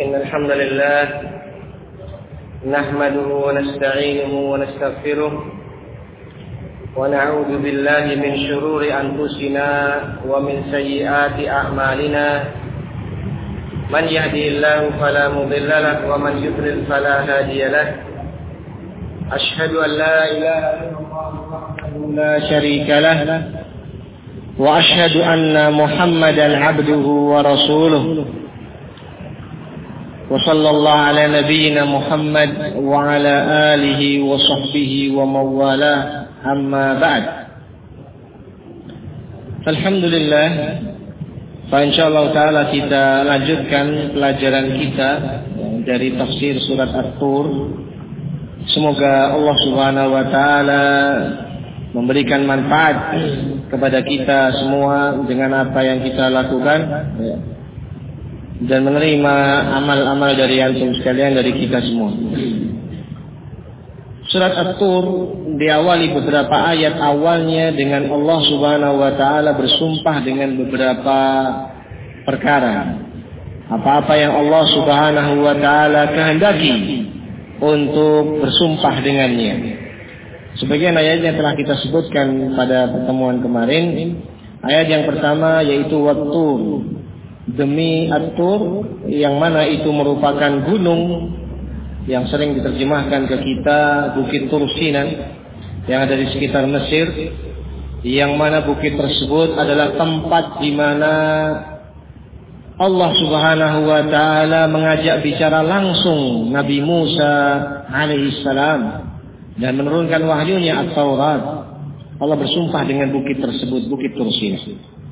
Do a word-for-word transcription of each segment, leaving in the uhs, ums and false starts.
إن الحمد لله نحمده ونستعينه ونستغفره ونعوذ بالله من شرور أنفسنا ومن سيئات أعمالنا من يهدي الله فلا مضل له ومن يضلل فلا هادي له أشهد أن لا إله إلا الله وحده لا شريك له وأشهد أن محمدا عبده ورسوله وصلى الله على نبينا محمد وعلى آله وصحبه ومن والاه أما بعد Alhamdulillah, insyaallah taala kita lanjutkan pelajaran kita dari tafsir surat At-Tur. Semoga Allah Subhanahu wa taala memberikan manfaat kepada kita semua dengan apa yang kita lakukan dan menerima amal-amal dari antum sekalian, dari kita semua. Surat At-Tur diawali beberapa ayat awalnya dengan Allah Subhanahu wa taala bersumpah dengan beberapa perkara. Apa-apa yang Allah Subhanahu wa taala kehendaki untuk bersumpah dengannya. Sebagian ayatnya telah kita sebutkan pada pertemuan kemarin. Ayat yang pertama yaitu Wat-Tur, demi At-Tur, yang mana itu merupakan gunung yang sering diterjemahkan ke kita Bukit Tur Sinan yang ada di sekitar Mesir, yang mana bukit tersebut adalah tempat di mana Allah Subhanahu wa taala mengajak bicara langsung Nabi Musa alaihissalam dan menurunkan wahyunya At-Taurat. Allah bersumpah dengan bukit tersebut, Bukit Tur Sinan.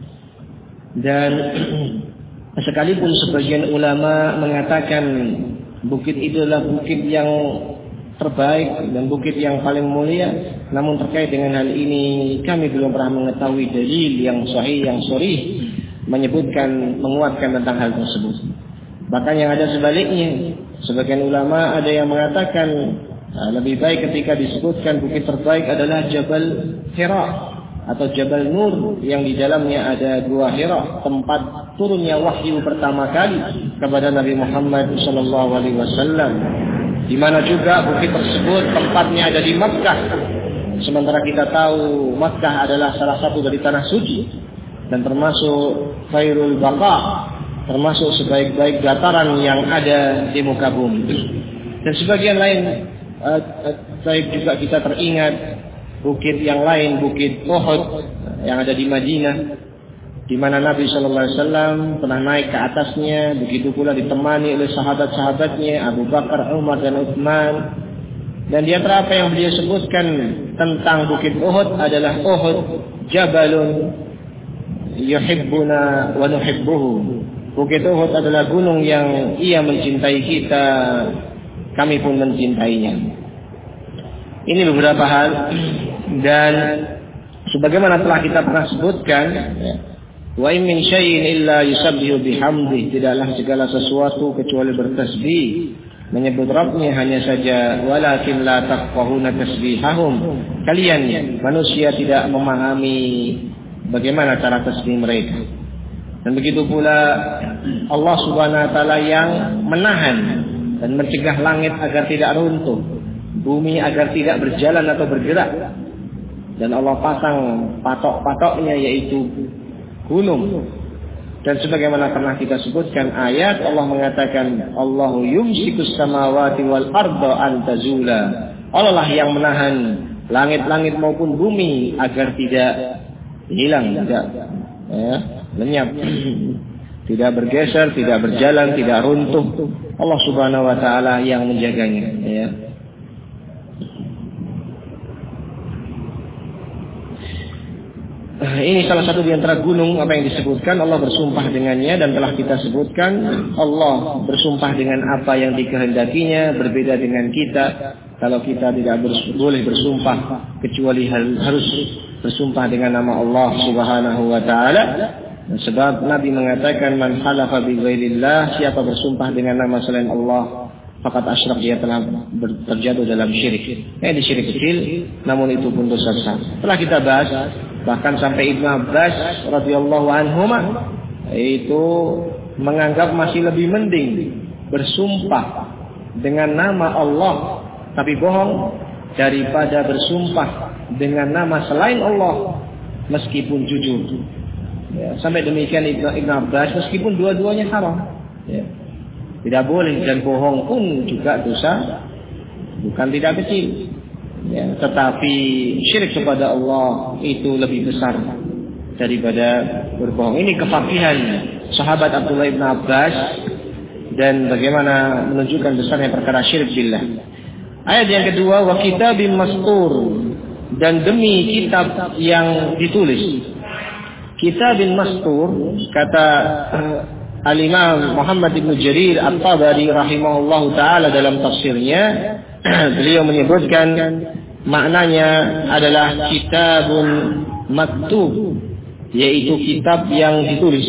Dan sekalipun sebagian ulama mengatakan bukit itu adalah bukit yang terbaik dan bukit yang paling mulia, namun terkait dengan hal ini kami belum pernah mengetahui dalil yang sahih, yang sharih menyebutkan, menguatkan tentang hal tersebut. Bahkan yang ada sebaliknya, sebagian ulama ada yang mengatakan nah, lebih baik ketika disebutkan bukit terbaik adalah Jabal Hira atau Jabal Nur, yang di dalamnya ada dua Hira, tempat turunnya wahyu pertama kali kepada Nabi Muhammad sallallahu alaihi wasallam, di mana juga bukit tersebut tempatnya ada di Makkah. Sementara kita tahu Makkah adalah salah satu dari tanah suci dan termasuk khairul baqa, termasuk sebaik-baik dataran yang ada di muka bumi. Dan sebagian lain saya uh, juga kita teringat bukit yang lain, Bukit Uhud yang ada di Madinah, di mana Nabi Shallallahu Alaihi Wasallam pernah naik ke atasnya, begitu pula ditemani oleh sahabat-sahabatnya Abu Bakar, Umar dan Utsman. Dan di antara apa yang beliau sebutkan tentang Bukit Uhud adalah Uhud Jabalun yuhibbuna wa nuhibbuhu. Bukit Uhud adalah gunung yang ia mencintai kita, kami pun mencintainya. Ini beberapa hal, dan sebagaimana telah kita pernah sebutkan, wa in min syai'in illa yusabbihu bihamdi, tidaklah segala sesuatu kecuali bertasbih menyebut Rabbnya, hanya saja walakin la tafqahuna tasbihahum, kalian manusia tidak memahami bagaimana cara tasbih mereka. Dan begitu pula Allah Subhanahu wa taala yang menahan dan mencegah langit agar tidak runtuh, bumi agar tidak berjalan atau bergerak, dan Allah pasang patok-patoknya yaitu gunung. Dan sebagaimana pernah kita sebutkan ayat, Allah mengatakan Allahu yumsikus samawati wal arda an tazula, Allah lah yang menahan langit-langit maupun bumi agar tidak hilang, tidak ya, lenyap, tidak bergeser, tidak berjalan, tidak runtuh. Allah Subhanahu wa taala yang menjaganya ya. Ini salah satu di antara gunung apa yang disebutkan Allah bersumpah dengannya, dan telah kita sebutkan Allah bersumpah dengan apa yang dikehendakinya, berbeda dengan kita. Kalau kita tidak bers- boleh bersumpah kecuali harus bersumpah dengan nama Allah Subhanahu wa taala. Sebab Nabi mengatakan man halafa bi ghairillah, siapa bersumpah dengan nama selain Allah, fakat asyrak, dia telah terjatuh dalam syirik. Eh di syirik kecil, namun itu pun dosa besar. Telah kita bahas bahkan sampai Ibnu Abbas radhiyallahu anhuma itu menganggap masih lebih mending bersumpah dengan nama Allah tapi bohong daripada bersumpah dengan nama selain Allah meskipun jujur. Ya, sampai demikian Ibnu Ibnu Abbas, meskipun dua-duanya haram. Ya. Tidak boleh, dan bohong pun juga dosa, bukan tidak kecil. Ya, tetapi syirik kepada Allah itu lebih besar daripada berbohong. Ini kefakihan sahabat Abdullah ibn Abbas dan bagaimana menunjukkan besarnya perkara syirik billah. Ayat yang kedua, wa kitabim mastur, dan demi kitab yang ditulis. Kitabin mastur, kata Al-Imam Muhammad ibn Jarir At-Tabari rahimahullahu ta'ala dalam tafsirnya, beliau menyebutkan maknanya adalah kitabun maktub, yaitu kitab yang ditulis.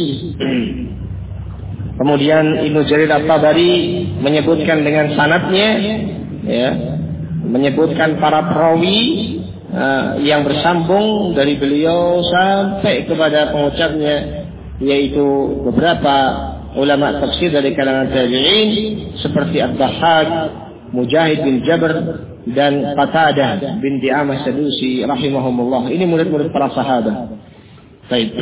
Kemudian Ibnu Jarir At-Tabari menyebutkan dengan sanadnya, ya, menyebutkan para perawi uh, yang bersambung dari beliau sampai kepada pengucapnya, yaitu beberapa ulama tafsir dari kalangan tabi'in seperti Ad-Dhahhak, Mujahid bin Jabr, dan Qatadah bin Di'amah Sadusi rahimahumullah. Ini murid-murid para sahabat. Baik.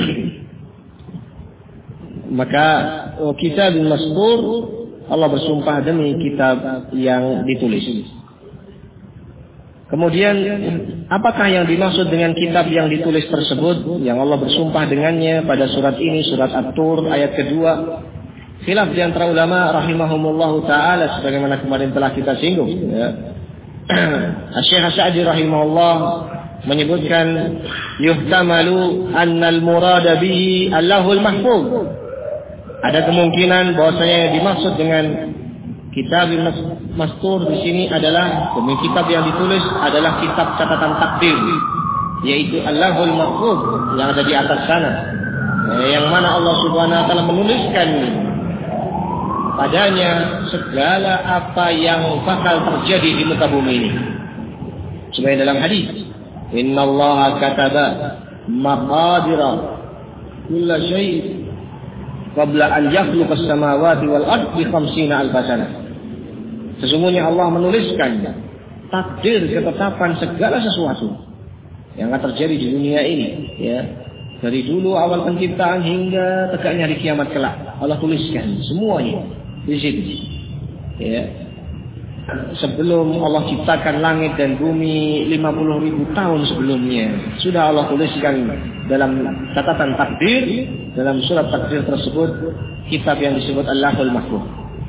Maka kitab mastur, Allah bersumpah demi kitab yang ditulis. Kemudian apakah yang dimaksud dengan kitab yang ditulis tersebut yang Allah bersumpah dengannya pada surat ini, surat At-Tur ayat kedua? Khilaf di antara ulama rahimahumullahu taala sebagaimana kemarin telah kita singgung, ya. Asy-Syaikh As-Sa'di rahimahullah menyebutkan yuhtamalu annal murada bihi Allahul Mahfuz. Ada kemungkinan bahwasanya yang dimaksud dengan kitab mastur di sini adalah demi kitab yang ditulis adalah kitab catatan takdir, yaitu Allahul Mahfuz yang ada di atas sana, yang mana Allah Subhanahu wa taala menuliskan padanya segala apa yang bakal terjadi di muka bumi ini. Sebagai dalam hadis, innallaha kataba maqadira kulla syai' qabla an yakhluqa as-samawati wal ardh bi khamsina alf sana. Sesungguhnya Allah menuliskan takdir ketetapan segala sesuatu yang akan terjadi di dunia ini, ya. Dari dulu awal penciptaan hingga tegaknya hari kiamat kelak, Allah tuliskan semuanya di situ. Ya. Sebelum Allah ciptakan langit dan bumi lima puluh ribu tahun sebelumnya sudah Allah tuliskan dalam catatan takdir, dalam surat takdir tersebut kitab yang disebut Allahul Mahfuz.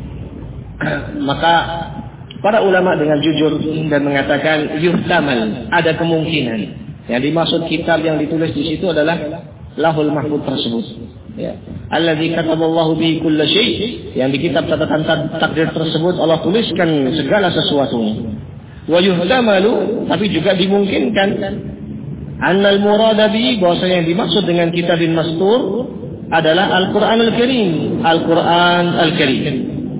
Maka para ulama dengan jujur dan mengatakan yuhtamal, ada kemungkinan yang dimaksud kitab yang ditulis di situ adalah Lahul Mahfuz tersebut, ya. Alladzi kataballahu bihi kulla syai', yang di kitab catatan takdir tersebut Allah tuliskan segala sesuatunya. Wa yuhtamalu, tapi juga dimungkinkan annal murada bihi, bahwasanya yang dimaksud dengan kitabin mastur adalah Al-Qur'anul Karim, Al-Qur'an Al-Karim.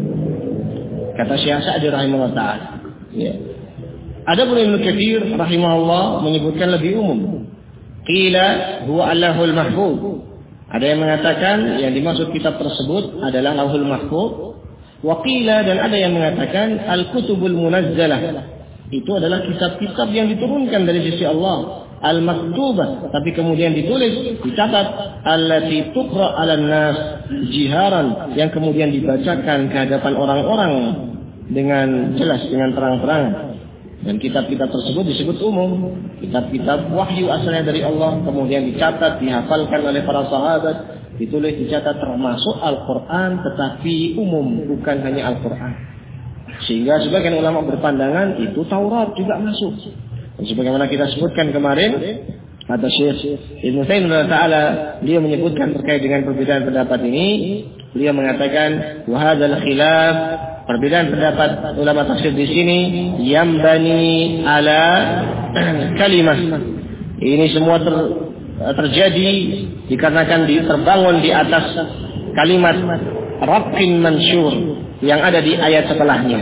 Kata Syekh Sa'di rahimahullah ta'ala, ya. Adapun Ibnu Katsir rahimahullah menyebutkan lebih umum. Qila huwa Allahul Mahfuz. Ada yang mengatakan yang dimaksud kitab tersebut adalah Lauhul Mahfuz. Wa qila, dan ada yang mengatakan Al-Kutubul Munazzalah. Itu adalah kitab-kitab yang diturunkan dari sisi Allah, Al-Maktubah, tapi kemudian ditulis, dicatat, allati tuqra 'alan nas jiharan, yang kemudian dibacakan ke hadapan orang-orang dengan jelas, dengan terang-terangan. Dan kitab-kitab tersebut disebut umum, kitab-kitab wahyu asalnya dari Allah, kemudian dicatat, dihafalkan oleh para sahabat, ditulis, dicatat, termasuk Al-Quran, tetapi umum, bukan hanya Al-Quran. Sehingga sebagian ulama berpandangan itu Taurat juga masuk. Dan sebagaimana kita sebutkan kemarin, kata Syekh Ibnu Taimiyah Ta'ala, dia menyebutkan terkait dengan perbedaan pendapat ini, beliau mengatakan wahadzal khilaf, perbedaan pendapat ulama tafsir di sini yang bani ala kalimat. Ini semua ter, terjadi dikarenakan di, terbangun di atas kalimat Rabbin Mansyur yang ada di ayat setelahnya.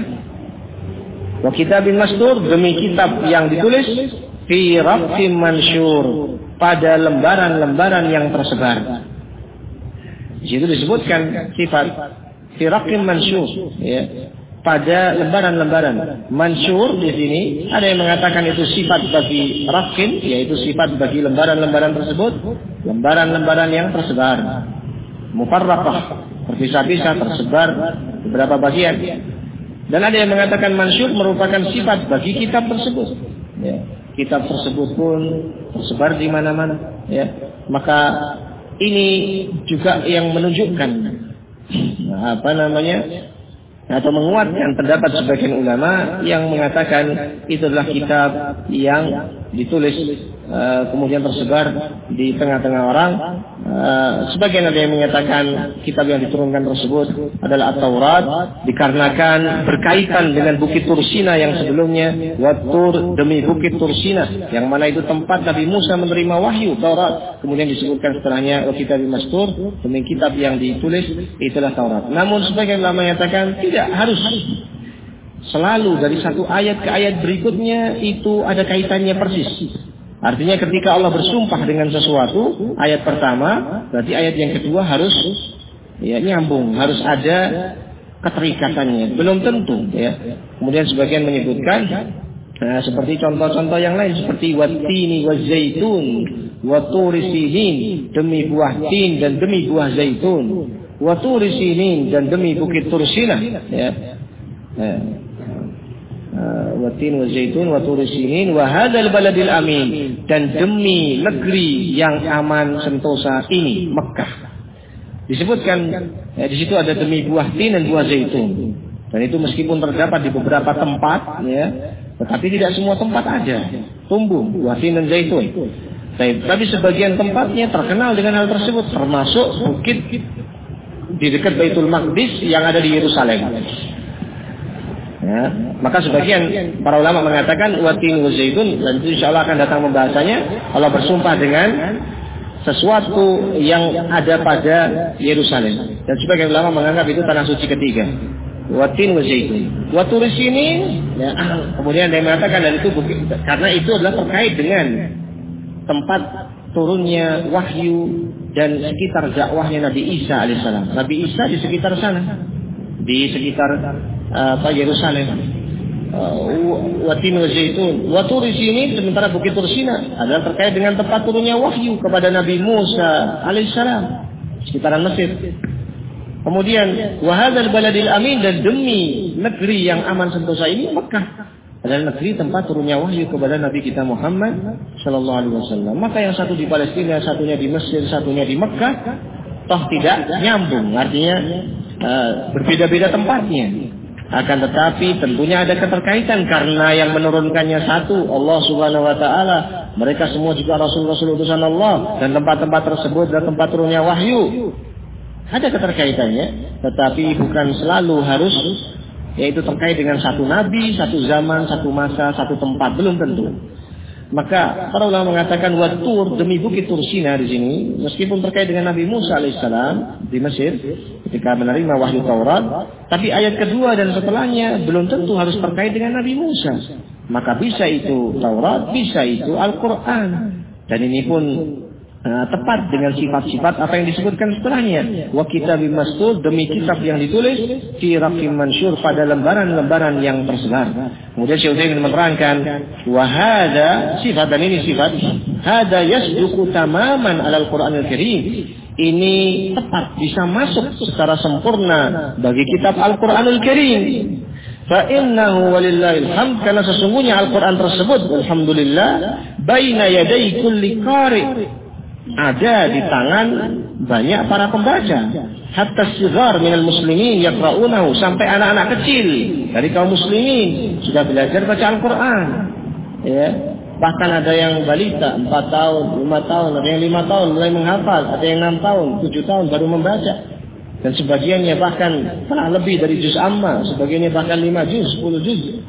Wa kitabin mastur, demi kitab yang ditulis fi Rabbin Mansyur, pada lembaran-lembaran yang tersebar. Di situ disebutkan sifat fi raqim mansyur, ya. Pada lembaran-lembaran. Mansyur di sini ada yang mengatakan itu sifat bagi raqim, yaitu sifat bagi lembaran-lembaran tersebut, lembaran-lembaran yang tersebar. Mufarraqah, terpisah-pisah, tersebar beberapa bagian. Dan ada yang mengatakan mansyur merupakan sifat bagi kitab tersebut. Ya. Kitab tersebut pun tersebar di mana-mana. Ya. Maka ini juga yang menunjukkan nah, apa namanya atau menguatkan pendapat sebagian ulama yang mengatakan itu adalah kitab yang ditulis uh, kemudian tersebar di tengah-tengah orang. Uh, sebagian ada yang menyatakan kitab yang diturunkan tersebut adalah At-Taurat dikarenakan berkaitan dengan Bukit Tursina yang sebelumnya, Wat-Tur demi Bukit Tursina yang mana itu tempat Nabi Musa menerima wahyu Taurat. Kemudian disebutkan setelahnya Kitab Mastur demi kitab yang ditulis itulah Taurat. Namun sebagian ulama menyatakan tidak harus selalu dari satu ayat ke ayat berikutnya itu ada kaitannya persis. Artinya ketika Allah bersumpah dengan sesuatu, ayat pertama, berarti ayat yang kedua harus ya nyambung, harus ada keterikatannya. Belum tentu ya. Kemudian sebagian menyebutkan nah, seperti contoh-contoh yang lain seperti wattini wazaitun wa turi sinin demi buah tin dan demi buah zaitun, wa turi sinin dan demi bukit Tursina ya. Ya. Watin wa zaitun wa turi sinin wa hadzal baladil amin dan demi negeri yang aman sentosa ini Mekah. Disebutkan ya, di situ ada demi buah tin dan buah zaitun. Dan itu meskipun terdapat di beberapa tempat ya, tetapi tidak semua tempat ada tumbuh buah tin dan zaitun. Tapi sebagian tempatnya terkenal dengan hal tersebut, termasuk bukit di dekat Baitul Maqdis yang ada di Yerusalem. Ya, maka sebagian para ulama mengatakan watin wa zaitun dan itu insyaallah akan datang pembahasannya. Allah bersumpah dengan sesuatu yang ada pada Yerusalem dan sebagian ulama menganggap itu tanah suci ketiga. Watin wa zaitun. Wa turi sinin ya, kemudian ada yang mengatakan dan itu bukit, karena itu adalah terkait dengan tempat turunnya wahyu dan sekitar dakwahnya Nabi Isa alaihissalam. Nabi Isa di sekitar sana, di sekitar apa uh, Yerusalem. Watin wa zaitun. Wa turi sinin sementara bukit Tursina adalah terkait dengan tempat turunnya wahyu kepada Nabi Musa alaihissalam, sekitaran Mesir. Kemudian wa hadzal baladil amin dan demi negeri yang aman sentosa ini Mekah adalah negeri tempat turunnya wahyu kepada Nabi kita Muhammad sallallahu alaihi wasallam. Maka yang satu di Palestina, satunya di Mesir, satunya di Mekah, toh tidak nyambung. Artinya uh, berbeda-beda tempatnya. Akan tetapi tentunya ada keterkaitan karena yang menurunkannya satu, Allah Subhanahu wa taala. Mereka semua juga rasul-rasul utusan Allah dan tempat-tempat tersebut adalah tempat turunnya wahyu. Ada keterkaitannya, tetapi bukan selalu harus yaitu terkait dengan satu nabi, satu zaman, satu masa, satu tempat, belum tentu. Maka para ulama mengatakan Wat-Tur demi bukit Tursina di sini, meskipun terkait dengan Nabi Musa alaihissalam di Mesir ketika menerima wahyu Taurat, tapi ayat kedua dan setelahnya belum tentu harus terkait dengan Nabi Musa. Maka bisa itu Taurat, bisa itu Al-Quran, dan ini pun Nah, tepat dengan sifat-sifat apa yang disebutkan setelahnya. Wa kitabim mastur demi kitab yang ditulis fi raqim mansyur pada lembaran-lembaran yang tersebar. Kemudian Syekh ingin menerangkan wa hadza sifat dan ini sifat hadza yasduqu tamaman alal Qur'anil Karim. Ini tepat bisa masuk secara sempurna bagi kitab Al-Qur'anul Karim. Fa innahu walillahil hamd karena sesungguhnya Al-Qur'an tersebut alhamdulillah baina yaday kulli qari ada di tangan banyak para pembaca. Hatta sighar minal muslimin yaqra'unahu sampai anak-anak kecil dari kaum muslimin sudah belajar baca Al-Qur'an. Ya, bahkan ada yang balita empat tahun, lima tahun, ada yang lima tahun mulai menghafal, ada yang enam tahun, tujuh tahun baru membaca. Dan sebagiannya bahkan telah lebih dari juz amma, sebagiannya bahkan lima juz, sepuluh juz.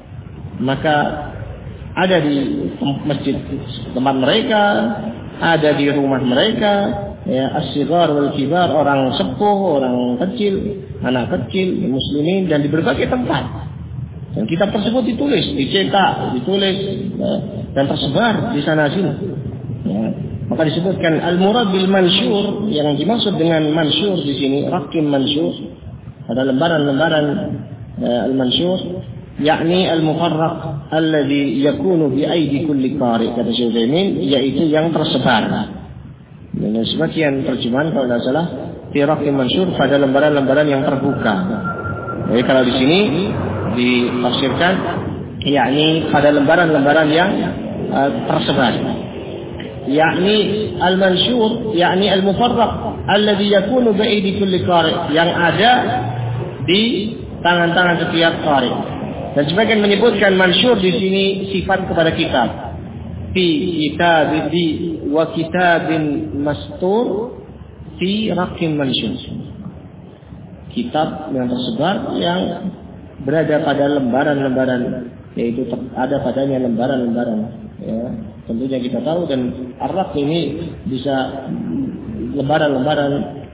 Maka ada di masjid tempat mereka, ada di rumah mereka, ya as-sighar wal kibar, orang sepuh, orang kecil, anak kecil, muslimin dan di berbagai tempat. Dan kitab tersebut ditulis, dicetak, ditulis ya, dan tersebar di sana sini. Ya. Maka disebutkan al-murad bil mansyur, yang dimaksud dengan mansyur di sini raqim mansyur pada lembaran-lembaran uh, al-mansyur, yakni al-mufarraq alladhi yakunu bi aidi kulli qari, kata Syekh Utsaimin, yaitu yang tersebar. Dan sebagian terjemahan kalau tidak salah fi raqim mansyur pada lembaran-lembaran yang terbuka. Jadi kalau di sini ditafsirkan yakni pada lembaran-lembaran yang uh, tersebar. Yakni al-mansyur, yakni al-mufarraq alladhi yakunu bi aidi kulli qari, yang ada di tangan-tangan setiap qari. Dan sebagian menyebutkan mansyur di sini sifat kepada kitab. Fi kitab di wa kitabin mastur fi raqim mansyur. Kitab yang tersebar yang berada pada lembaran-lembaran, yaitu ada padanya lembaran-lembaran, ya. Tentunya kita tahu, dan ar-raq ini bisa lembaran-lembaran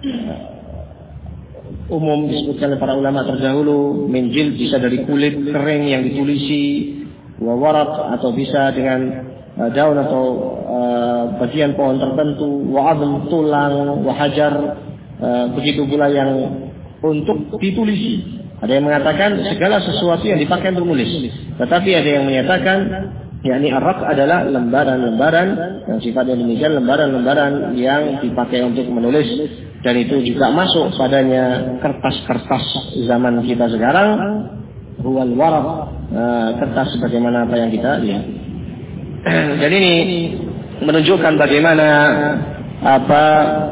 uh, umum disebutkan oleh para ulama terdahulu. Minjil bisa dari kulit kering yang ditulisi, wa waraq atau bisa dengan uh, daun atau uh, bagian pohon tertentu, wa adm tulang, wa hajar, uh, begitu pula yang untuk ditulisi. Ada yang mengatakan segala sesuatu yang dipakai untuk menulis, tetapi ada yang menyatakan yakni ar-raq adalah lembaran-lembaran yang sifatnya demikian, lembaran-lembaran yang dipakai untuk menulis, dan itu juga masuk padanya kertas-kertas zaman kita sekarang, huwal waraq, kertas sebagaimana apa yang kita lihat. Jadi ini menunjukkan bagaimana apa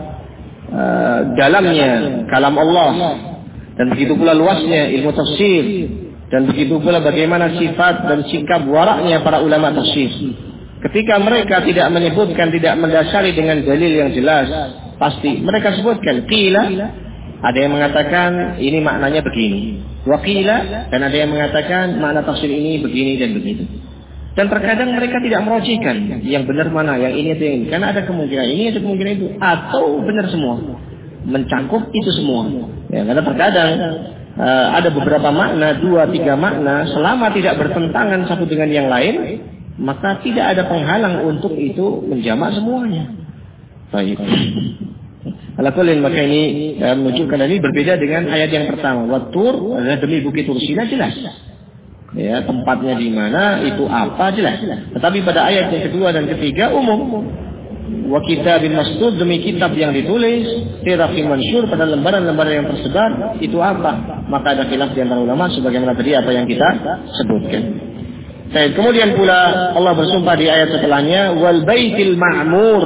uh, dalamnya kalam Allah, dan begitu pula luasnya ilmu tafsir, dan begitu pula bagaimana sifat dan sikap waraknya para ulama tafsir. Ketika mereka tidak menyebutkan, tidak mendasari dengan dalil yang jelas, pasti mereka sebutkan qila, ada yang mengatakan ini maknanya begini, wa qila, dan ada yang mengatakan makna tafsir ini begini dan begitu. Dan terkadang mereka tidak merujukkan yang benar mana, yang ini atau yang ini, karena ada kemungkinan ini, ada kemungkinan itu, atau benar semua, mencakup itu semua. Ya, karena terkadang uh, ada beberapa makna, dua tiga makna, selama tidak bertentangan satu dengan yang lain, maka tidak ada penghalang untuk itu menjamak semuanya. Baik. Alakulin, maka ini uh, menunjukkan ini berbeda dengan ayat yang pertama. Wat-tur adalah demi bukit Tursina, jelas. Ya, tempatnya di mana, itu apa, jelas. Tetapi pada ayat yang kedua dan ketiga umum. Wa kitabin mastur, demi kitab yang ditulis, fi raqim mansyur, pada lembaran-lembaran yang tersebar, itu apa? Maka ada khilaf di antara ulama sebagaimana tadi apa yang kita sebutkan. Baik, kemudian pula Allah bersumpah di ayat setelahnya, wal baitil ma'mur,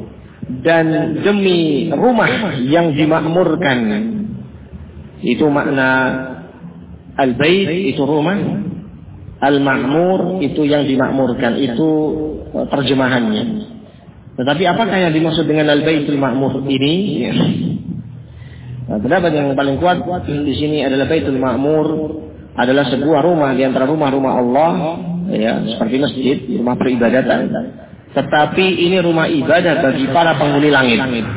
dan demi rumah yang dimakmurkan. Itu makna al-bait, itu rumah, al-ma'mur itu yang dimakmurkan, itu terjemahannya. Tetapi apakah yang dimaksud dengan al-baitul ma'mur ini? Ya. Nah, pendapat yang paling kuat di sini adalah baitul ma'mur adalah sebuah rumah di antara rumah-rumah Allah, ya, seperti masjid, rumah peribadatan. Tetapi ini rumah ibadah bagi para penghuni langit.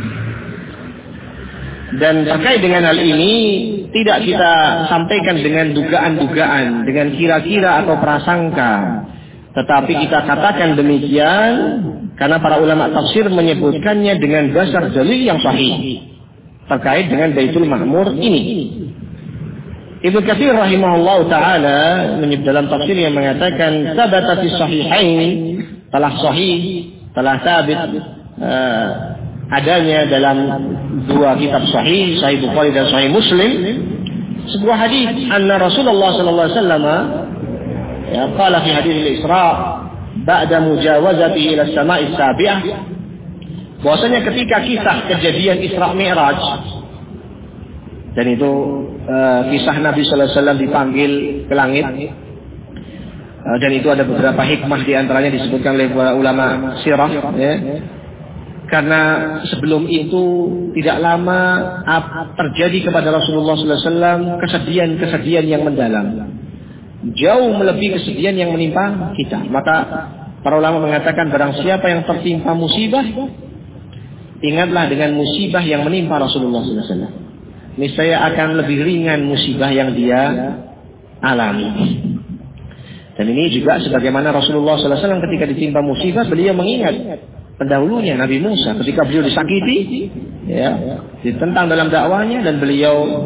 Dan terkait dengan hal ini tidak kita sampaikan dengan dugaan-dugaan, dengan kira-kira atau prasangka, tetapi kita katakan demikian karena para ulama tafsir menyebutkannya dengan dasar dalil yang sahih terkait dengan Baitul Ma'mur ini. Ibnu Katsir rahimahullah taala menyebut dalam tafsir yang mengatakan sabata fi sahihain, telah sahih, telah sabit uh, adanya dalam dua kitab sahih, Sahih Bukhari dan Sahih Muslim, sebuah hadis anna Rasulullah sallallahu alaihi wasallam ya qala fi hadis al-Isra ba'da mujawazati ila as-sama'i as-sabi'ah, bahwasanya ketika kisah kejadian Isra Mi'raj, dan itu uh, kisah Nabi sallallahu alaihi wasallam dipanggil ke langit, uh, dan itu ada beberapa hikmah di antaranya disebutkan oleh para ulama sirah, ya. Karena sebelum itu tidak lama terjadi kepada Rasulullah sallallahu alaihi wasallam kesedihan-kesedihan yang mendalam, jauh melebihi kesedihan yang menimpa kita. Maka para ulama mengatakan barang siapa yang tertimpa musibah, ingatlah dengan musibah yang menimpa Rasulullah sallallahu alaihi wasallam. Niscaya akan lebih ringan musibah yang dia alami. Dan ini juga sebagaimana Rasulullah sallallahu alaihi wasallam ketika ditimpa musibah, beliau mengingat pendahulunya Nabi Musa ketika beliau disakiti, ya, ditentang dalam dakwahnya, dan beliau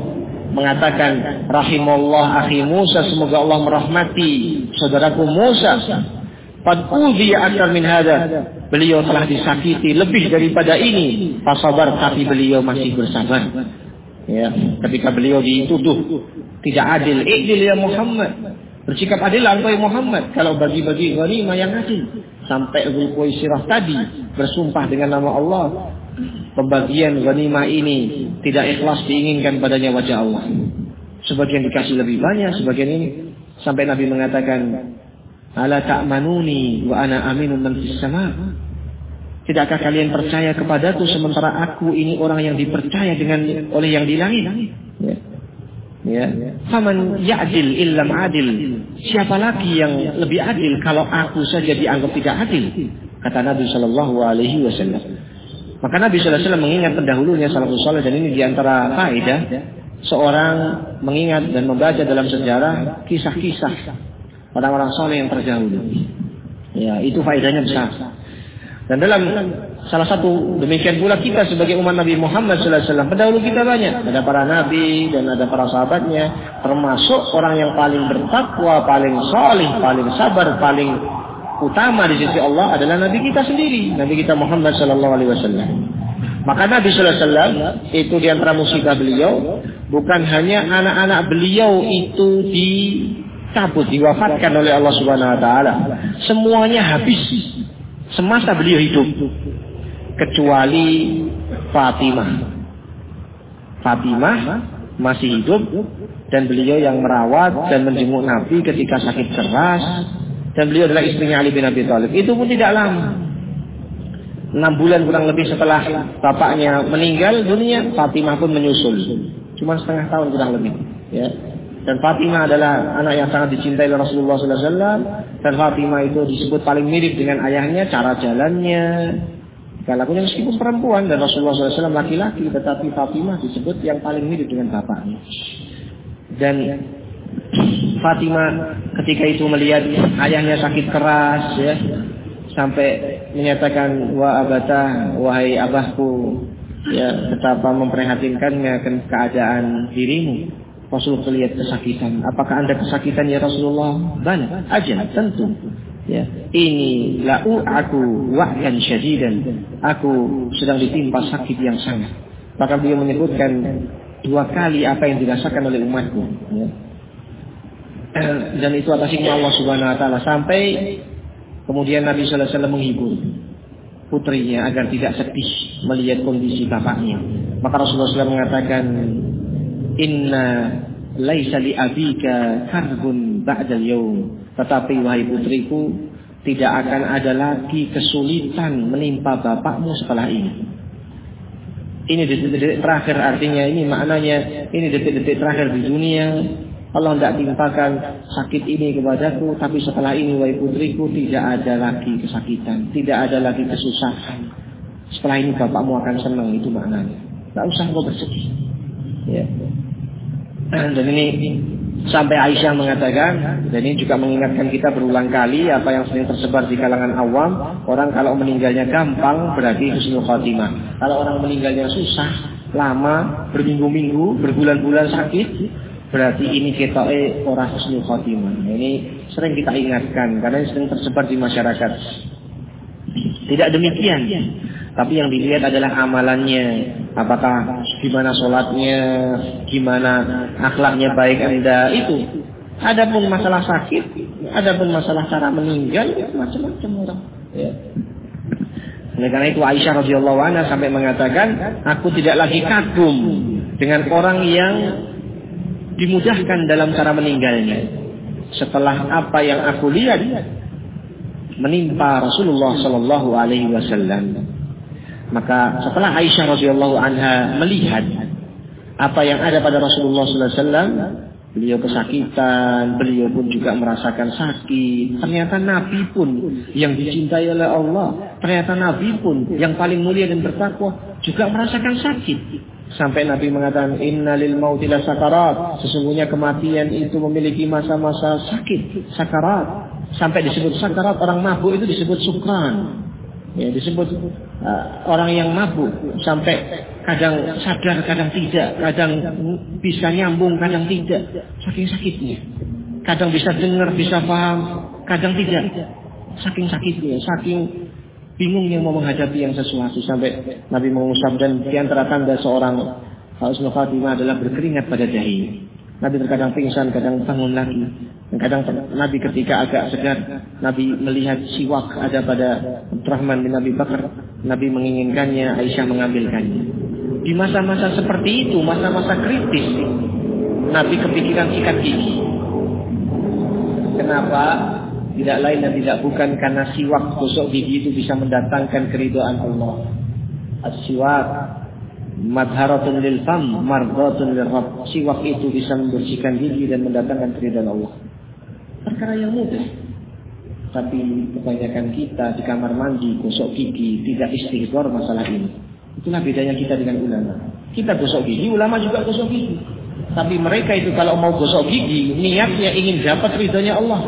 mengatakan rahimallah akhi Musa, semoga Allah merahmati saudaraku Musa. Qad udhiya akthar min hada. Beliau telah disakiti lebih daripada ini. Fasabar, tapi beliau masih bersabar. Ya, ketika beliau dituduh tidak adil, adil ya Muhammad. Bersikap adil engkau ya Muhammad. Kalau bagi-bagi ghanimah yang adil. Sampai Dzulqaisirah tadi bersumpah dengan nama Allah, pembagian ghanimah ini tidak ikhlas diinginkan padanya wajah Allah. Sebagian dikasih lebih banyak, sebagian ini. Sampai Nabi mengatakan, ala ta'manuni wa ana aminun man fis sama'. Tidakkah kalian percaya kepadaku sementara aku ini orang yang dipercaya dengan oleh yang di langit? Ya. Ya. Faman ya'dil illam adil. Siapa lagi yang lebih adil kalau aku saja dianggap tidak adil? Kata Nabi sallallahu alaihi wasallam. Maka Nabi sallallahu alaihi wasallam mengingat pendahulunya salafus saleh, dan ini diantara faedah seorang mengingat dan membaca dalam sejarah kisah-kisah orang-orang saleh yang terdahulu. Ya, itu faedahnya besar. Dan dalam salah satu demikian pula kita sebagai umat Nabi Muhammad sallallahu alaihi wasallam, pendahulu kita banyak, ada para nabi dan ada para sahabatnya, termasuk orang yang paling bertakwa, paling saleh, paling sabar, paling utama di sisi Allah adalah nabi kita sendiri, nabi kita Muhammad sallallahu alaihi wasallam. Maka Nabi sallallahu alaihi wasallam itu di antara musibah beliau, bukan hanya anak-anak beliau itu dicabut, diwafatkan oleh Allah Subhanahu wa taala. Semuanya habis semasa beliau hidup, kecuali Fatimah. Fatimah masih hidup dan beliau yang merawat dan menjenguk Nabi ketika sakit keras, dan beliau adalah istrinya Ali bin Abi Thalib. Itu pun tidak lama, enam bulan kurang lebih setelah bapaknya meninggal dunia, Fatimah pun menyusul. Cuma setengah tahun kurang lebih, ya. Dan Fatimah adalah anak yang sangat dicintai oleh Rasulullah sallallahu alaihi wasallam. Dan Fatimah itu disebut paling mirip dengan ayahnya, cara jalannya, kelakuannya, meskipun perempuan dan Rasulullah sallallahu alaihi wasallam laki-laki, tetapi Fatimah disebut yang paling mirip dengan bapaknya. Dan Fatimah ketika itu melihat ayahnya sakit keras, ya, sampai menyatakan, wa abata, wahai abahku, ya, betapa memprihatinkannya keadaan dirimu. Rasul terlihat kesakitan. Apakah anda kesakitan ya Rasulullah? Bala, aja, tentu. Ya, ini lau aku wa'kan syadidan. Aku sedang ditimpa sakit yang sangat. Maka beliau menyebutkan dua kali apa yang dirasakan oleh umatku. Ya. Dan itu atas hikmah Allah Subhanahu wa taala, sampai kemudian Nabi sallallahu alaihi wasallam menghibur putrinya agar tidak sedih melihat kondisi bapaknya. Maka Rasulullah sallallahu alaihi wasallam mengatakan, inna laisa li abika karbun ba'dal yaum. Tetapi wahai putriku, tidak akan ada lagi kesulitan menimpa bapakmu setelah ini. Ini detik-detik terakhir, artinya ini maknanya ini detik-detik terakhir di dunia. Allah tidak timpakan sakit ini kepadaku, tapi setelah ini wahai putriku tidak ada lagi kesakitan, tidak ada lagi kesusahan. Setelah ini bapakmu akan senang, itu maknanya. Tidak usah kau bersedih. Ya. Dan ini sampai Aisyah mengatakan, dan ini juga mengingatkan kita berulang kali apa yang sering tersebar di kalangan awam, orang kalau meninggalnya gampang berarti husnul khotimah. Kalau orang meninggalnya susah, lama, berminggu-minggu, berbulan-bulan sakit, berarti ini ketoke ora husnul khotimah. Ini sering kita ingatkan karena ini sering tersebar di masyarakat. Tidak demikian, tapi yang dilihat adalah amalannya. Apakah gimana sholatnya, gimana akhlaknya baik anda, itu. Adapun masalah sakit, adapun masalah cara meninggal, macam-macam orang. Ya. Oleh karena itu Aisyah radhiyallahu anha sampai mengatakan, aku tidak lagi kagum dengan orang yang dimudahkan dalam cara meninggalnya. Setelah apa yang aku lihat menimpa Rasulullah sallallahu alaihi wasallam. Maka setelah Aisyah radhiyallahu anha melihat apa yang ada pada Rasulullah sallallahu alaihi wasallam, beliau kesakitan, beliau pun juga merasakan sakit. Ternyata Nabi pun yang dicintai oleh Allah, ternyata Nabi pun yang paling mulia dan bertakwa juga merasakan sakit. Sampai Nabi mengatakan, innalil mauti lasakarat, sesungguhnya kematian itu memiliki masa-masa sakit, sakarat. Sampai disebut sakarat, orang mabuk itu disebut sukran. Ya, disebut uh, orang yang mabuk, sampai kadang sadar, kadang tidak, kadang bisa nyambung, kadang tidak, saking sakitnya. Kadang bisa dengar, bisa paham, kadang tidak, saking sakitnya, saking bingungnya mau menghadapi yang sesuatu. Sampai Nabi mengusap, dan di antara tanda seorang husnul khatimah adalah berkeringat pada dahi. Nabi terkadang pingsan, kadang bangun lagi. Dan kadang Nabi ketika agak segar, Nabi melihat siwak ada pada Abdurrahman bin Abi Bakar, Nabi menginginkannya, Aisyah mengambilkannya. Di masa-masa seperti itu, masa-masa kritis, Nabi kepikiran sikat gigi. Kenapa? Tidak lain dan tidak bukan karena siwak, gosok gigi itu bisa mendatangkan keridhaan Allah. As-siwak madharatun lil fam, mardatun lil rabb. Siwak itu bisa membersihkan gigi dan mendatangkan keridhaan Allah. Perkara yang mudah. Tapi kebanyakan kita di kamar mandi gosok gigi, tidak istighfar masalah ini. Itulah bedanya kita dengan ulama. Kita gosok gigi, ulama juga gosok gigi. Tapi mereka itu kalau mau gosok gigi, niatnya ingin dapat ridhonya Allah.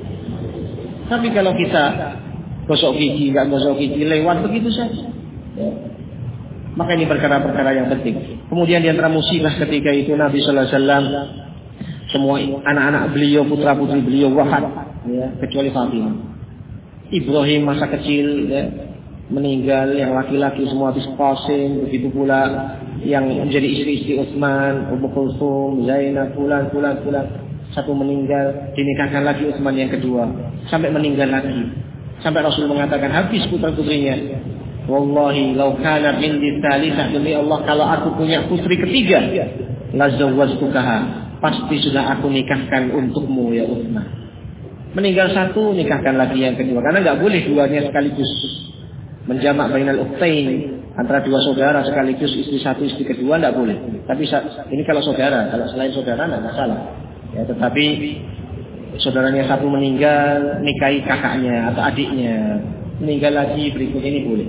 Tapi kalau kita gosok gigi, nggak gosok gigi, lewat begitu saja. Ya. Maka ini perkara-perkara yang penting. Kemudian di antara musibah ketika itu Nabi Sallallahu Alaihi Wasallam, semua anak-anak beliau, putra-putri beliau wafat, ya, kecuali Fatimah. Ibrahim masa kecil, ya, meninggal, yang laki-laki semua habis Qasim, begitu pula yang menjadi istri-istri Utsman, Ummu Kulsum, Zainab, pulang, pulang, pulang. Satu meninggal, dinikahkan lagi Utsman yang kedua, sampai meninggal lagi. Sampai Rasul mengatakan habis putra-putrinya. Wallahi law kana indi tsalitsah, demi Allah kalau aku punya putri ketiga, la zawwajtukaha, pasti sudah aku nikahkan untukmu ya Utsman. Meninggal satu, nikahkan lagi yang kedua, karena enggak boleh duanya sekaligus. Menjamak bainal ukhtain, antara dua saudara sekaligus istri satu istri kedua enggak boleh. Tapi ini kalau saudara, kalau selain saudara enggak masalah. Ya, tetapi saudaranya satu meninggal, nikahi kakaknya atau adiknya, meninggal lagi berikut ini boleh.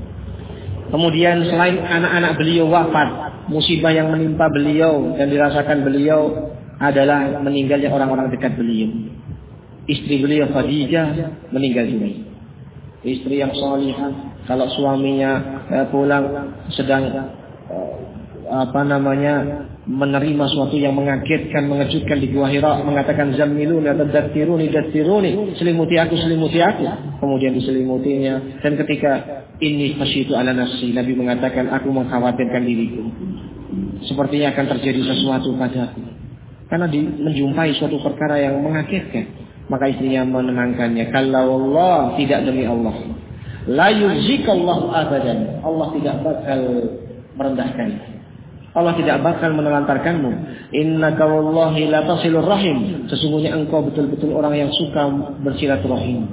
Kemudian selain anak-anak beliau wafat, musibah yang menimpa beliau dan dirasakan beliau adalah meninggalnya orang-orang dekat beliau. Istri beliau Khadijah meninggal juga. Istri yang salihah, kalau suaminya eh, pulang sedang eh, apa namanya menerima sesuatu yang mengagetkan, mengejutkan di Gua Hira, mengatakan zammiluni atau datiruni datiruni, selimuti aku, selimuti aku. Kemudian diselimutinya, dan ketika ini khasyitu ala nafsi, Nabi mengatakan aku mengkhawatirkan diriku. Sepertinya akan terjadi sesuatu padaku. Karena di, menjumpai suatu perkara yang mengagetkan. Maka istrinya menenangkannya. Kalau Allah, tidak demi Allah. La yuzikallahu abadan. Allah tidak bakal merendahkan. Allah tidak bakal menelantarkanmu. Innaka wallahi la tasilur rahim. Sesungguhnya engkau betul-betul orang yang suka bersilaturahim.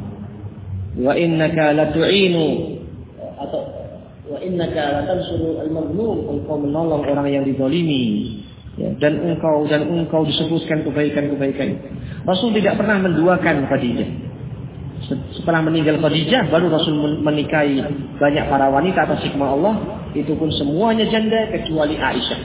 Wa innaka la tu'inu atau wa innaka la tansuru al-mazlum. Engkau menolong orang yang dizalimi. Ya, dan engkau dan engkau disebutkan kebaikan-kebaikan. Rasul tidak pernah menduakan Khadijah. Setelah meninggal Khadijah, baru Rasul menikahi banyak para wanita atas hikmah Allah. Itu pun semuanya janda kecuali Aisyah.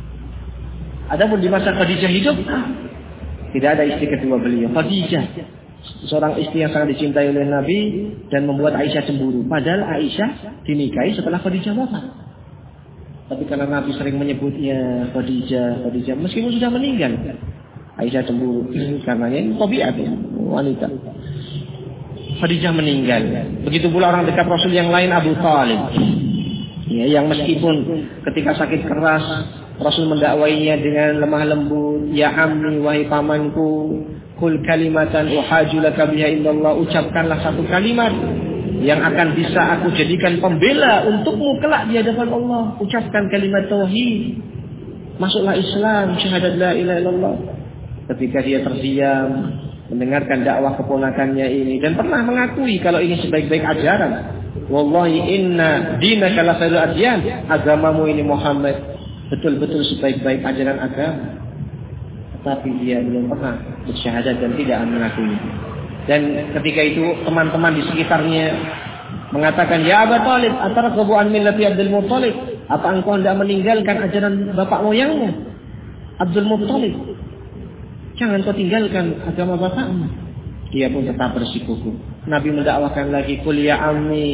Adapun di masa Khadijah hidup, tidak ada istri kedua beliau. Khadijah, seorang istri yang sangat dicintai oleh Nabi dan membuat Aisyah cemburu. Padahal Aisyah dinikahi setelah Khadijah wafat. Tapi karena Nabi sering menyebutnya Khadijah, Khadijah, meskipun sudah meninggal, Aisyah cemburu. Karena ini tabiat ya, wanita. Khadijah meninggal. Begitu pula orang dekat Rasul yang lain, Abu Thalib. Ya, yang meskipun ketika sakit keras Rasul mendakwainya dengan lemah lembut, ya ammi wahai pamanku, kul kalimatan uhajulaka biha illallah, ucapkanlah satu kalimat yang akan bisa aku jadikan pembela untukmu kelak di hadapan Allah. Ucapkan kalimat tauhid, masuklah Islam, syahadat la ilaha illallah. Ketika dia terdiam mendengarkan dakwah keponakannya ini dan pernah mengakui kalau ini sebaik-baik ajaran. Wallahi inna dinaka la khairu adyan, agamamu ini Muhammad betul-betul sebaik-baik ajaran agama. Tetapi dia belum pernah bersyahadat dan tidak mengakui. Dan ketika itu teman-teman di sekitarnya mengatakan, ya Abu Thalib, atarghabu an millati Abdul Muttalib, apa engkau hendak meninggalkan ajaran bapak moyangmu Abdul Muttalib? Jangan kau tinggalkan agama bapakmu. Dia pun tetap bersikukuh. Nabi mendakwakan lagi, qul ya ammi,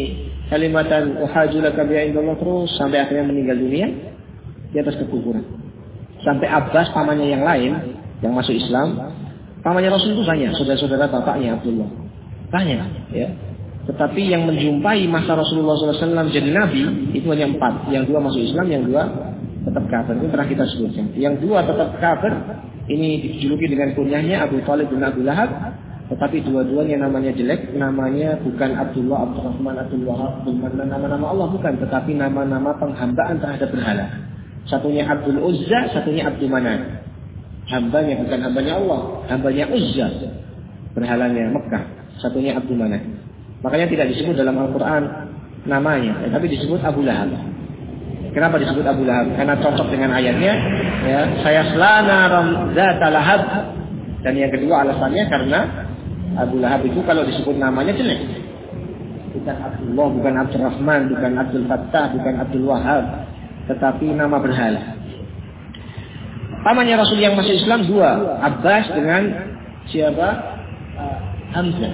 kalimatan uhajulaka biha indallah, terus sampai akhirnya meninggal dunia di atas kekufuran. Sampai Abbas pamannya yang lain yang masuk Islam, pamannya Rasul itu banyak, saudara-saudara bapaknya Abdullah banyak, ya. Tetapi yang menjumpai masa Rasulullah shallallahu alaihi wasallam jadi Nabi itu hanya empat. Yang dua masuk Islam, yang dua tetap kafir. Itu pernah kita sebutkan. Yang dua tetap kafir, ini dijuluki dengan kunyahnya Abu Thalib bin Abu Lahab. Tetapi dua-duanya namanya jelek. Namanya bukan Abdullah, Abdurrahman, Abdul Wahab, Abdul Manan, nama-nama Allah bukan. Tetapi nama-nama penghambaan terhadap berhala. Satunya Abdul Uzza, satunya Abdul Manan. Hambanya bukan hambanya Allah, hambanya Uzza, berhalanya Mekah. Satunya Abdul Manan. Makanya tidak disebut dalam Al-Quran namanya, tapi disebut Abu Lahab. Kenapa disebut Abu Lahab? Karena cocok dengan ayatnya, ya, saya selana zata lahab. Dan yang kedua alasannya karena Abu Lahab itu kalau disebut namanya jelek. Bukan Abdullah, bukan Abdurrahman, bukan Abdul Fattah, bukan Abdul Wahab, tetapi nama berhala. Pamannya Rasul yang masuk Islam dua, Abbas dengan siapa? Uh, Hamzah.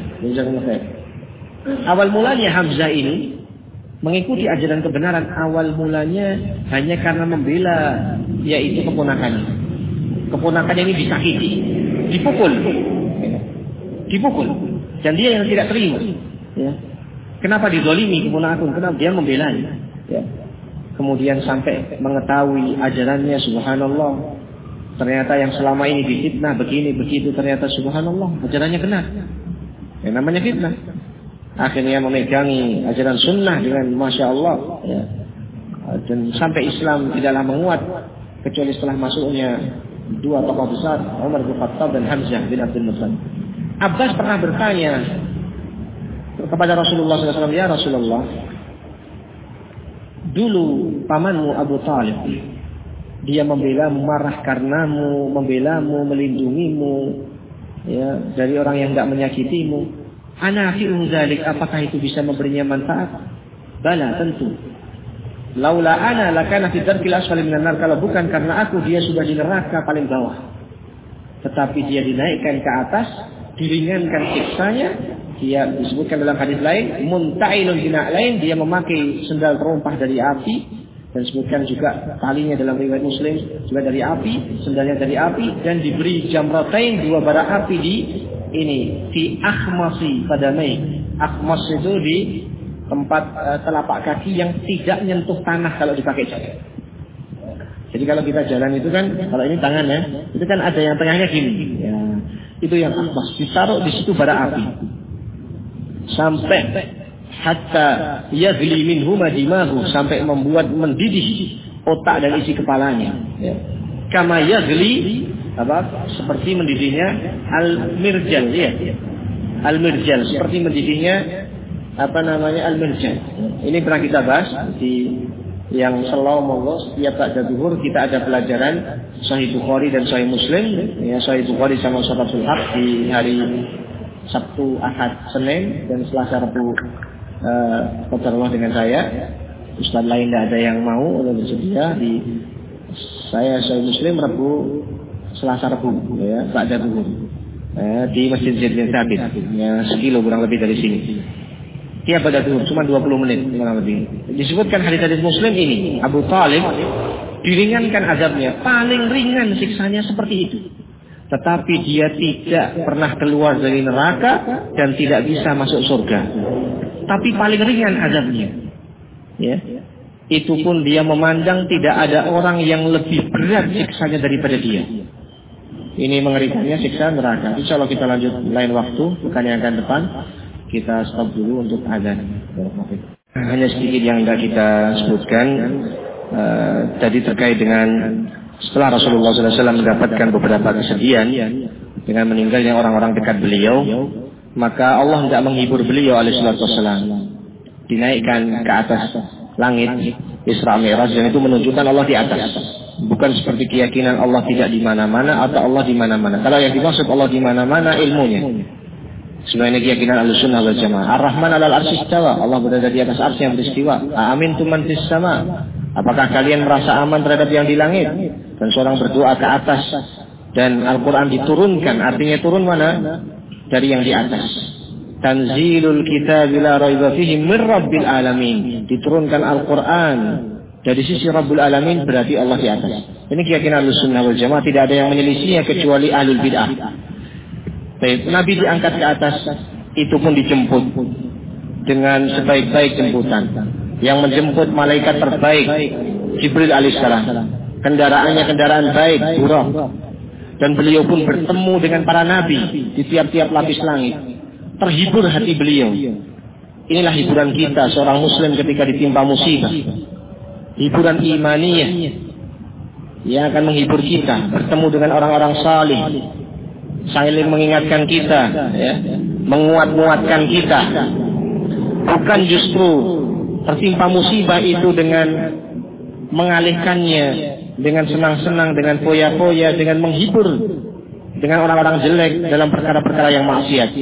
Awal mulanya Hamzah ini mengikuti ajaran kebenaran, awal mulanya hanya karena membela yaitu keponakannya. Keponakannya ini disakiti, dipukul, dipukul, dan dia yang tidak terima. Ya. Kenapa dizalimi keponakan? Kenapa dia membelanya? Ya. Kemudian sampai mengetahui ajarannya, subhanallah. Ternyata yang selama ini difitnah begini begitu, ternyata subhanallah ajarannya benar. Yang namanya fitnah. Akhirnya memegangi ajaran sunnah dengan masya Allah, ya. Dan sampai Islam tidaklah menguat kecuali setelah masuknya dua tokoh besar, Umar bin Khattab dan Hamzah bin Abdul Muttalib. Abbas pernah bertanya kepada Rasulullah shallallahu alaihi wasallam, ya Rasulullah, dulu pamanmu Abu Thalib, dia membelamu, marah karenamu, membelamu, melindungimu, ya, dari orang yang tidak menyakitimu. Ana fi'un dzalik, apakah itu bisa memberinya manfaat? Bala, tentu. Laula ana lakana fi dzarkil asfali minan nar, kalau bukan karena aku dia sudah di neraka paling bawah. Tetapi dia dinaikkan ke atas, diringankan siksanya. Dia disebutkan dalam hadis lain, munta'ilun bina'lain, dia memakai sendal terumpah dari api. Dan disebutkan juga talinya dalam riwayat Muslim juga dari api, sendalnya dari api, dan diberi jamratain, dua bara api di ini fi akhmasi pada Mei. Akhmas itu di tempat uh, telapak kaki yang tidak nyentuh tanah kalau dipakai jalan. Jadi kalau kita jalan itu kan, kalau ini tangan ya, itu kan ada yang tengahnya gini. Ya, itu yang akhmas, ditaruh di situ bara api. Sampai hatta yaghli minhu madimahu, sampai membuat mendidih otak dan isi kepalanya. Ya. Kama yaghli apa? Seperti mendidihnya al-mirjal, ya. Al-mirjal, seperti mendidihnya apa namanya al-mirjal. Ini pernah kita bahas di yang selalu monggo setiap takbir zuhur kita ada pelajaran Sahih Bukhari dan Sahih Muslim, ya, Sahih Bukhari sama Shalatul Haq di hari Sabtu, Ahad, Senin, dan Selasa, Rabu uh, Allah dengan saya. Ustaz lain tidak ada yang mau atau bersedia di saya Sahih Muslim Rabu, Selasa, Rabu, ya, ba'da zuhur, ya, di Masjid Zaidin Thabit, ya, sekilo kurang lebih dari sini. Tiap pada zuhur cuma dua puluh menit kurang lebih. Disebutkan hadis-hadis Muslim ini, Abu Thalib diringankan azabnya, paling ringan siksanya seperti itu. Tetapi dia tidak pernah keluar dari neraka dan tidak bisa masuk surga. Tapi paling ringan azabnya. Ya. Itu pun dia memandang tidak ada orang yang lebih berat siksanya daripada dia. Ini mengerikannya siksa neraka. Insya Allah kita lanjut lain waktu, bukan yang akan depan. Kita stop dulu untuk azan. Hanya sedikit yang tidak kita sebutkan. Uh, tadi terkait dengan setelah Rasulullah shallallahu alaihi wasallam mendapatkan beberapa kesedihan dengan meninggalnya orang-orang dekat beliau, maka Allah tidak menghibur beliau alaihi wasallam. Dinaikkan ke atas langit Isra Mi'raj, dan itu menunjukkan Allah di atas. Bukan seperti keyakinan Allah tidak di mana-mana atau Allah di mana-mana. Kalau yang dimaksud Allah di mana-mana ilmunya. Sebenarnya keyakinan Ahlussunnah wal Jamaah. Ar-Rahman 'alal 'arsy istawa. Allah berada di atas arsy yang beristiwa. Aamintum man fis sama. Apakah kalian merasa aman terhadap yang di langit? Dan seorang berdoa ke atas dan Al-Quran diturunkan. Artinya turun mana? Dari yang di atas. Tanzilul kitab la raiba fihi min rabbil alamin. Diturunkan Al-Quran dari sisi Rabbul Alamin, berarti Allah di atas. Ini keyakinan Ahlussunnah wal Jamaah, tidak ada yang menyelisihinya kecuali ahlul bid'ah. Baik, Nabi diangkat ke atas, itu pun dijemput dengan sebaik-baik jemputan. Yang menjemput malaikat terbaik, Jibril alaihissalam. Kendaraannya kendaraan baik, Buraq. Dan beliau pun bertemu dengan para nabi di tiap-tiap lapis langit. Terhibur hati beliau. Inilah hiburan kita seorang muslim ketika ditimpa musibah. Hiburan imaniyah yang akan menghibur kita, bertemu dengan orang-orang salih, saling mengingatkan kita, ya, menguat-nguatkan kita. Bukan justru tertimpa musibah itu dengan mengalihkannya, dengan senang-senang, dengan foya-foya, dengan menghibur dengan orang-orang jelek dalam perkara-perkara yang maksiat.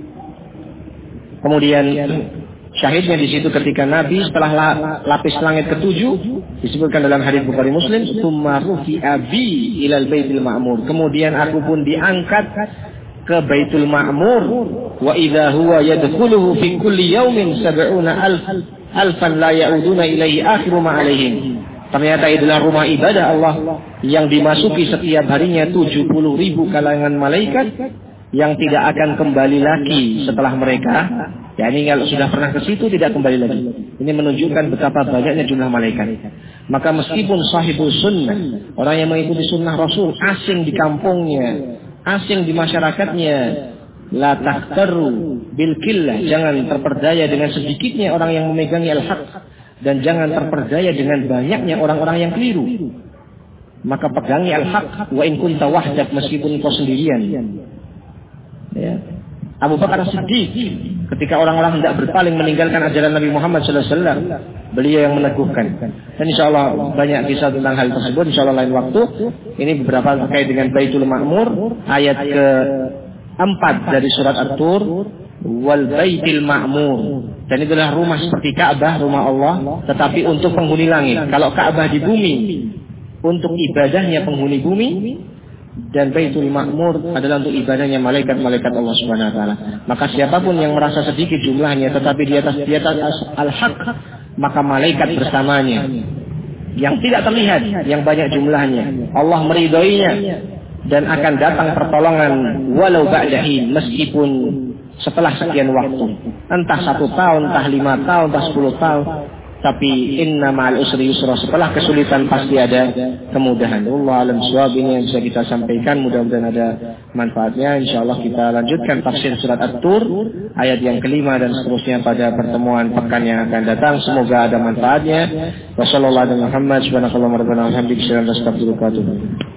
Kemudian syahidnya di situ ketika Nabi setelah lapis langit ketujuh disebutkan dalam hadis Bukhari Muslim, "Tsumma rufi'a bi ilal baitil ma'mur." Kemudian aku pun diangkat ke Baitul Ma'mur, wa idza huwa yadkhuluhu fi kulli yawmin sab'una alf alfan la ya'uduna ilaihi akhiru ma alaihim. Ternyata itulah rumah ibadah Allah yang dimasuki setiap harinya tujuh puluh ribu kalangan malaikat yang tidak akan kembali lagi setelah mereka. Ya, ini kalau sudah pernah ke situ tidak kembali lagi. Ini menunjukkan betapa banyaknya jumlah malaikat. Maka meskipun sahibul sunnah, orang yang mengikuti sunnah Rasul, asing di kampungnya, asing di masyarakatnya, la takhtaru bil qillah, jangan terperdaya dengan sedikitnya orang yang memegangi al-haq, dan jangan terperdaya dengan banyaknya orang-orang yang keliru. Maka pegangi al-haq wa in kunta wahdak, meskipun kau sendirian. Ya. Abu Bakar As-Siddiq ketika orang-orang hendak berpaling meninggalkan ajaran Nabi Muhammad sallallahu alaihi wasallam, beliau yang meneguhkan. Dan insyaallah banyak kisah tentang hal tersebut, insyaallah lain waktu. Ini beberapa terkait dengan Baitul Ma'mur, ayat keempat dari surat At-Tur, wal Baitil Ma'mur. Dan itulah rumah seperti Ka'bah, rumah Allah, tetapi untuk penghuni langit. Kalau Ka'bah di bumi, untuk ibadahnya penghuni bumi, dan Baitul Ma'mur adalah untuk ibadahnya malaikat-malaikat Allah Subhanahu wa taala. Maka siapapun yang merasa sedikit jumlahnya tetapi di atas di atas al-haq, maka malaikat bersamanya yang tidak terlihat, yang banyak jumlahnya. Allah meridhoinya dan akan datang pertolongan walau ba'dahi, meskipun setelah sekian waktu. Entah satu tahun, entah lima tahun, entah sepuluh tahun. Tapi inna ma'al usri yusra, setelah kesulitan pasti ada kemudahan. Allah alam suwab, ini yang bisa kita sampaikan, mudah-mudahan ada manfaatnya. Insyaallah kita lanjutkan tafsir surat At-Tur ayat yang kelima dan seterusnya pada pertemuan pekan yang akan datang. Semoga ada manfaatnya. Wassallallahu ala Muhammad subhanallahi wa bihamdihi, asyhadu an la ilaha illa anta, astaghfiruka wa atubu ilaik.